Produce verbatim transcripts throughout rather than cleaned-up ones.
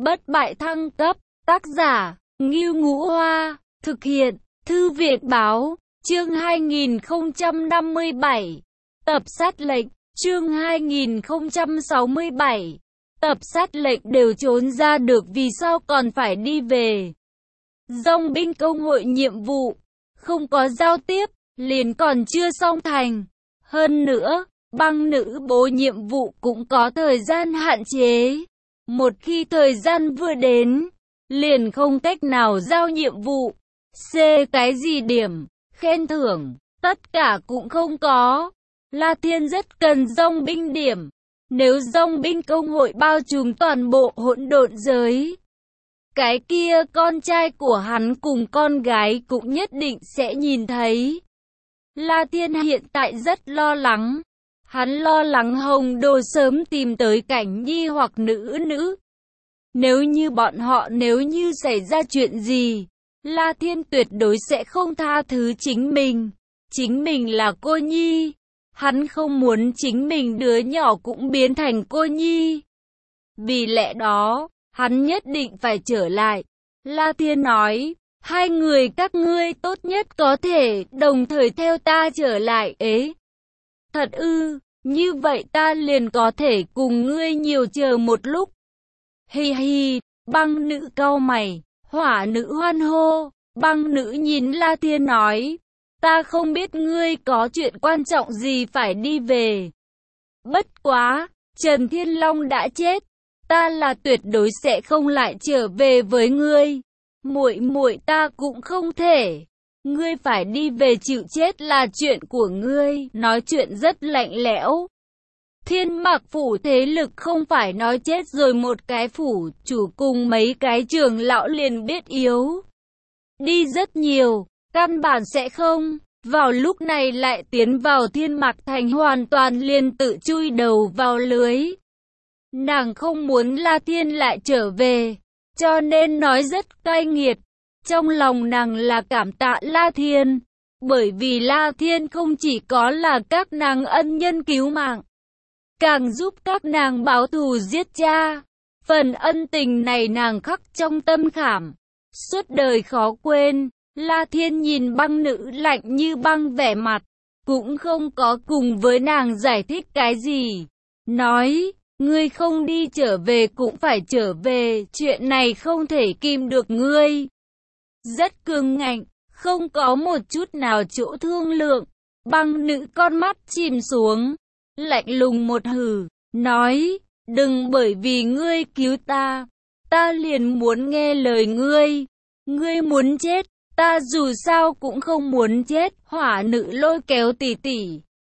Bất bại thăng cấp, tác giả, Ngưu Ngũ Hoa, thực hiện, Thư viện Báo, chương hai nghìn không trăm năm mươi bảy, tập sát lệnh, chương hai nghìn không trăm sáu mươi bảy, tập sát lệnh đều trốn ra được vì sao còn phải đi về. Dòng binh công hội nhiệm vụ, không có giao tiếp, liền còn chưa xong thành. Hơn nữa, băng nữ bố nhiệm vụ cũng có thời gian hạn chế. Một khi thời gian vừa đến, liền không cách nào giao nhiệm vụ. C. Cái gì điểm, khen thưởng, tất cả cũng không có. La Thiên rất cần dòng binh điểm. Nếu dòng binh công hội bao trùm toàn bộ hỗn độn giới, cái kia con trai của hắn cùng con gái cũng nhất định sẽ nhìn thấy. La Thiên hiện tại rất lo lắng. Hắn lo lắng Hồng Đồ sớm tìm tới Cảnh Nhi hoặc nữ nữ. Nếu như bọn họ nếu như xảy ra chuyện gì, La Thiên tuyệt đối sẽ không tha thứ chính mình. Chính mình là cô nhi. Hắn không muốn chính mình đứa nhỏ cũng biến thành cô nhi. Vì lẽ đó, hắn nhất định phải trở lại. La Thiên nói, hai người các ngươi tốt nhất có thể đồng thời theo ta trở lại. Ế, thật ư, như vậy ta liền có thể cùng ngươi nhiều chờ một lúc. Hi hi, băng nữ cau mày, hỏa nữ hoan hô. Băng nữ nhìn La Thiên nói, ta không biết ngươi có chuyện quan trọng gì phải đi về. Bất quá, Trần Thiên Long đã chết, ta là tuyệt đối sẽ không lại trở về với ngươi. Muội muội ta cũng không thể. Ngươi phải đi về chịu chết là chuyện của ngươi. Nói chuyện rất lạnh lẽo. Thiên Mạc phủ thế lực không phải nói chết rồi một cái phủ chủ cùng mấy cái trưởng lão liền biết yếu đi rất nhiều, căn bản sẽ không. Vào lúc này lại tiến vào Thiên Mạc thành hoàn toàn liền tự chui đầu vào lưới. Nàng không muốn La Thiên lại trở về, cho nên nói rất cay nghiệt. Trong lòng nàng là cảm tạ La Thiên, bởi vì La Thiên không chỉ có là các nàng ân nhân cứu mạng, càng giúp các nàng báo thù giết cha. Phần ân tình này nàng khắc trong tâm khảm, suốt đời khó quên. La Thiên nhìn băng nữ lạnh như băng vẻ mặt, cũng không có cùng với nàng giải thích cái gì. Nói, ngươi không đi trở về cũng phải trở về, chuyện này không thể kìm được ngươi. Rất cứng ngạnh, không có một chút nào chỗ thương lượng. Băng nữ con mắt chìm xuống, lạnh lùng một hừ, nói, đừng bởi vì ngươi cứu ta, ta liền muốn nghe lời ngươi. Ngươi muốn chết, ta dù sao cũng không muốn chết. Hỏa nữ lôi kéo tỷ tỷ,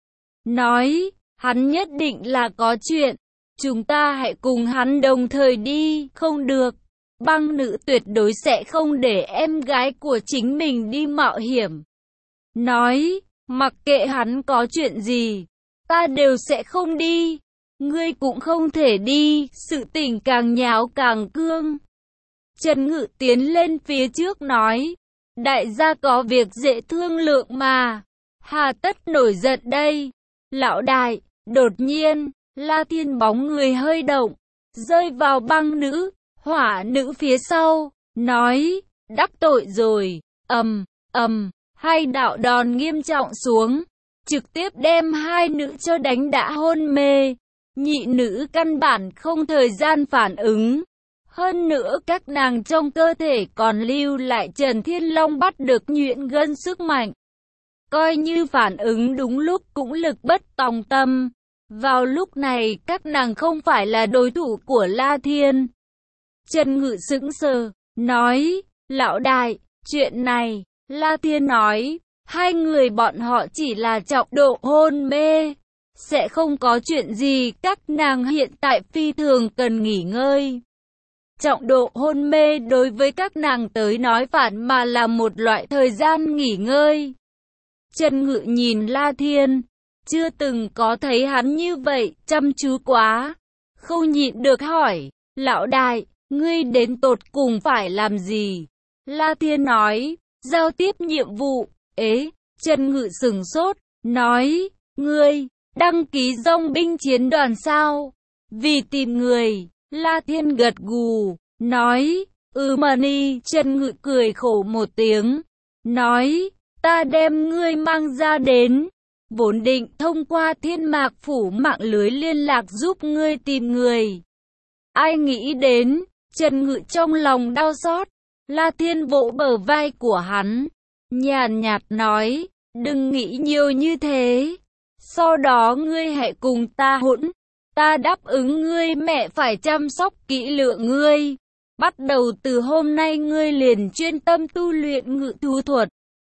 nói, hắn nhất định là có chuyện, chúng ta hãy cùng hắn đồng thời đi. Không được, băng nữ tuyệt đối sẽ không để em gái của chính mình đi mạo hiểm. Nói, mặc kệ hắn có chuyện gì, ta đều sẽ không đi. Ngươi cũng không thể đi. Sự tình càng nháo càng cương. Trần Ngự tiến lên phía trước nói, đại gia có việc dễ thương lượng mà, hà tất nổi giận đây. Lão đại, đột nhiên, La Thiên bóng người hơi động, rơi vào băng nữ, hỏa nữ phía sau, nói, đắc tội rồi. Ầm, ầm, hai đạo đòn nghiêm trọng xuống, trực tiếp đem hai nữ cho đánh đã hôn mê. Nhị nữ căn bản không thời gian phản ứng. Hơn nữa các nàng trong cơ thể còn lưu lại Trần Thiên Long bắt được nhuyễn gân sức mạnh. Coi như phản ứng đúng lúc cũng lực bất tòng tâm. Vào lúc này các nàng không phải là đối thủ của La Thiên. Trần Ngự sững sờ, nói, lão đại, chuyện này. La Thiên nói, hai người bọn họ chỉ là trọng độ hôn mê, sẽ không có chuyện gì. Các nàng hiện tại phi thường cần nghỉ ngơi. Trọng độ hôn mê đối với các nàng tới nói phản mà là một loại thời gian nghỉ ngơi. Trần Ngự nhìn La Thiên, chưa từng có thấy hắn như vậy, chăm chú quá, không nhịn được hỏi, lão đại, ngươi đến tột cùng phải làm gì? La Thiên nói, giao tiếp nhiệm vụ. Ế, Trần Ngự sửng sốt, nói, ngươi, đăng ký dòng binh chiến đoàn sao? Vì tìm người. La Thiên gật gù, nói, ừ mà ni. Trần Ngự cười khổ một tiếng, nói, ta đem ngươi mang ra đến, vốn định thông qua Thiên Mạc Phủ mạng lưới liên lạc giúp ngươi tìm người. Ai nghĩ đến, Trần Ngự trong lòng đau xót, La Thiên vỗ bờ vai của hắn, nhàn nhạt nói, đừng nghĩ nhiều như thế, sau đó ngươi hãy cùng ta hỗn, ta đáp ứng ngươi mẹ phải chăm sóc kỹ lưỡng ngươi. Bắt đầu từ hôm nay ngươi liền chuyên tâm tu luyện ngự thú thuật.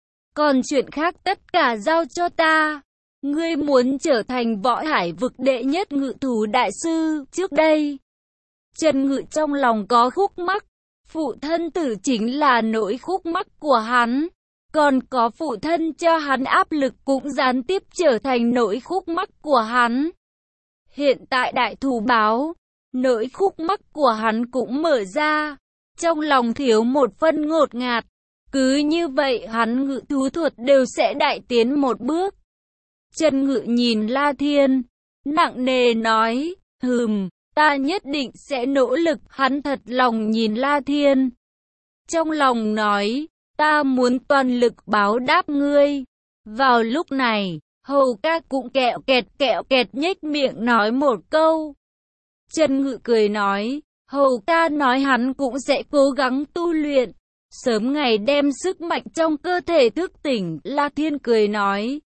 Còn chuyện khác tất cả giao cho ta. Ngươi muốn trở thành võ hải vực đệ nhất ngự thú đại sư trước đây. Trần Ngự trong lòng có khúc mắc. Phụ thân tử chính là nỗi khúc mắc của hắn. Còn có phụ thân cho hắn áp lực cũng gián tiếp trở thành nỗi khúc mắc của hắn. Hiện tại đại thù báo, nỗi khúc mắc của hắn cũng mở ra. Trong lòng thiếu một phân ngột ngạt. Cứ như vậy hắn ngự thú thuật đều sẽ đại tiến một bước. Trần Ngự nhìn La Thiên, nặng nề nói, hừm, ta nhất định sẽ nỗ lực. Hắn thật lòng nhìn La Thiên. Trong lòng nói, ta muốn toàn lực báo đáp ngươi. Vào lúc này, Hầu ca cũng kẹo kẹt kẹo kẹt nhếch miệng nói một câu. Trần Ngự cười nói, Hầu ca nói hắn cũng sẽ cố gắng tu luyện, sớm ngày đem sức mạnh trong cơ thể thức tỉnh. La Thiên cười nói,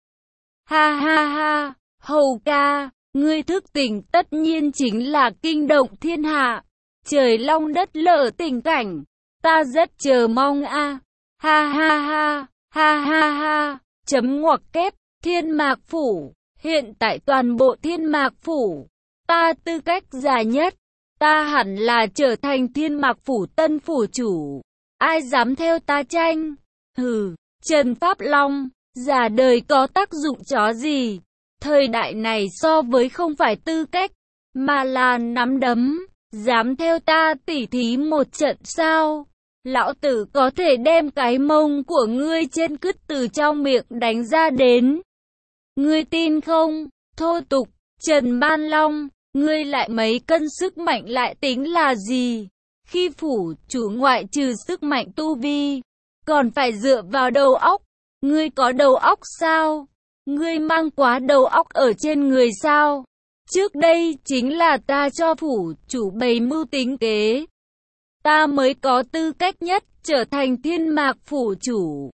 ha ha ha, Hầu ca, ngươi thức tỉnh tất nhiên chính là kinh động thiên hạ, trời long đất lở tình cảnh, ta rất chờ mong a. Ha ha ha, ha ha ha, chấm ngoặc kép, Thiên Mạc Phủ, hiện tại toàn bộ Thiên Mạc Phủ, ta tư cách già nhất, ta hẳn là trở thành Thiên Mạc Phủ tân phủ chủ, ai dám theo ta tranh? Hừ, Trần Pháp Long, già đời có tác dụng chó gì? Thời đại này so với không phải tư cách, mà là nắm đấm, dám theo ta tỉ thí một trận sao? Lão tử có thể đem cái mông của ngươi trên cứt từ trong miệng đánh ra đến. Ngươi tin không? Thô tục, Trần Ban Long, ngươi lại mấy cân sức mạnh lại tính là gì? Khi phủ chủ ngoại trừ sức mạnh tu vi, còn phải dựa vào đầu óc. Ngươi có đầu óc sao? Ngươi mang quá đầu óc ở trên người sao? Trước đây chính là ta cho phủ chủ bày mưu tính kế. Ta mới có tư cách nhất trở thành Thiên Mạc Phủ chủ.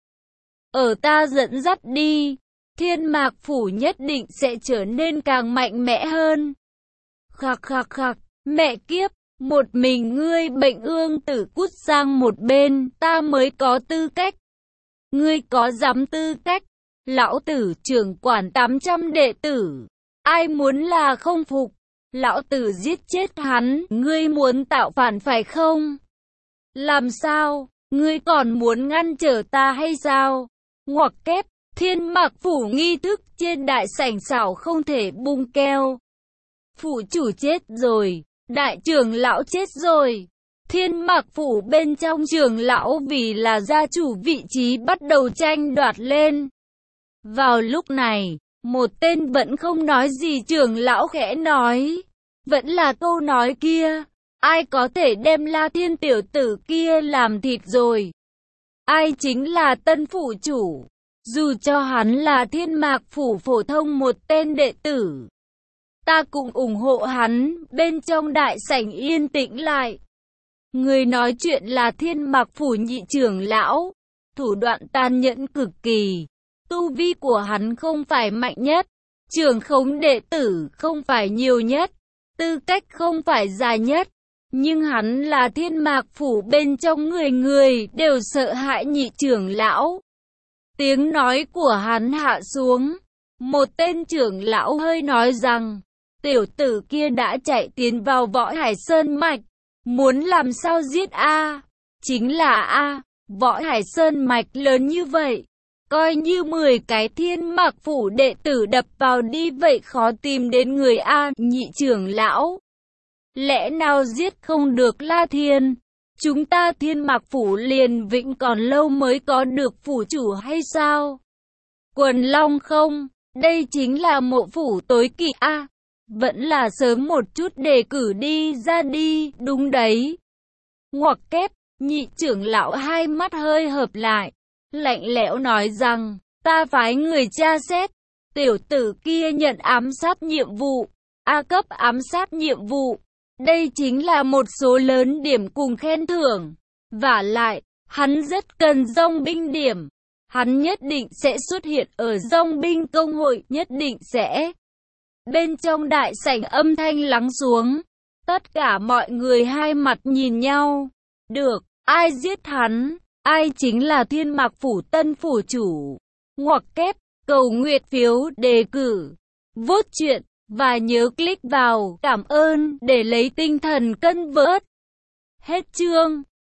Ở ta dẫn dắt đi, Thiên Mạc Phủ nhất định sẽ trở nên càng mạnh mẽ hơn. Khạc khạc khạc, mẹ kiếp, một mình ngươi bệnh ương tử cút sang một bên, ta mới có tư cách. Ngươi có dám tư cách? Lão tử trưởng quản tám trăm đệ tử, ai muốn là không phục, lão tử giết chết hắn. Ngươi muốn tạo phản phải không? Làm sao? Ngươi còn muốn ngăn trở ta hay sao? Ngoặc kép, Thiên Mạc Phủ nghi thức trên đại sảnh xảo không thể bung keo. Phủ chủ chết rồi, đại trưởng lão chết rồi. Thiên Mạc Phủ bên trong trưởng lão vì là gia chủ vị trí bắt đầu tranh đoạt lên. Vào lúc này, một tên vẫn không nói gì trưởng lão khẽ nói. Vẫn là câu nói kia. Ai có thể đem La Thiên tiểu tử kia làm thịt rồi? Ai chính là tân phủ chủ? Dù cho hắn là Thiên Mạc Phủ phổ thông một tên đệ tử, ta cũng ủng hộ hắn. Bên trong đại sảnh yên tĩnh lại. Người nói chuyện là Thiên Mạc Phủ nhị trưởng lão, thủ đoạn tàn nhẫn cực kỳ. Tu vi của hắn không phải mạnh nhất, trưởng khống đệ tử không phải nhiều nhất, tư cách không phải dài nhất. Nhưng hắn là Thiên Mạc Phủ bên trong người người đều sợ hãi nhị trưởng lão. Tiếng nói của hắn hạ xuống. Một tên trưởng lão hơi nói rằng, tiểu tử kia đã chạy tiến vào Võ Hải Sơn Mạch. Muốn làm sao giết a? Chính là a, Võ Hải Sơn Mạch lớn như vậy. Coi như mười cái Thiên Mạc Phủ đệ tử đập vào đi vậy khó tìm đến người a. Nhị trưởng lão, lẽ nào giết không được La Thiên? Chúng ta Thiên Mạc Phủ liền vĩnh còn lâu mới có được phủ chủ hay sao? Quần Long không, đây chính là mộ phủ tối kỵ a. À, vẫn là sớm một chút đề cử đi ra đi, đúng đấy. Ngoặc kép, nhị trưởng lão hai mắt hơi hợp lại, lạnh lẽo nói rằng, ta phái người tra xét, tiểu tử kia nhận ám sát nhiệm vụ, A cấp ám sát nhiệm vụ, đây chính là một số lớn điểm cùng khen thưởng, vả lại, hắn rất cần dòng binh điểm, hắn nhất định sẽ xuất hiện ở dòng binh công hội, nhất định sẽ. Bên trong đại sảnh âm thanh lắng xuống, tất cả mọi người hai mặt nhìn nhau, được, ai giết hắn, ai chính là Thiên Mạc Phủ tân phủ chủ. Ngoặc kép, cầu nguyện phiếu đề cử, vote chuyện, và nhớ click vào cảm ơn để lấy tinh thần cân vớt. Hết chương.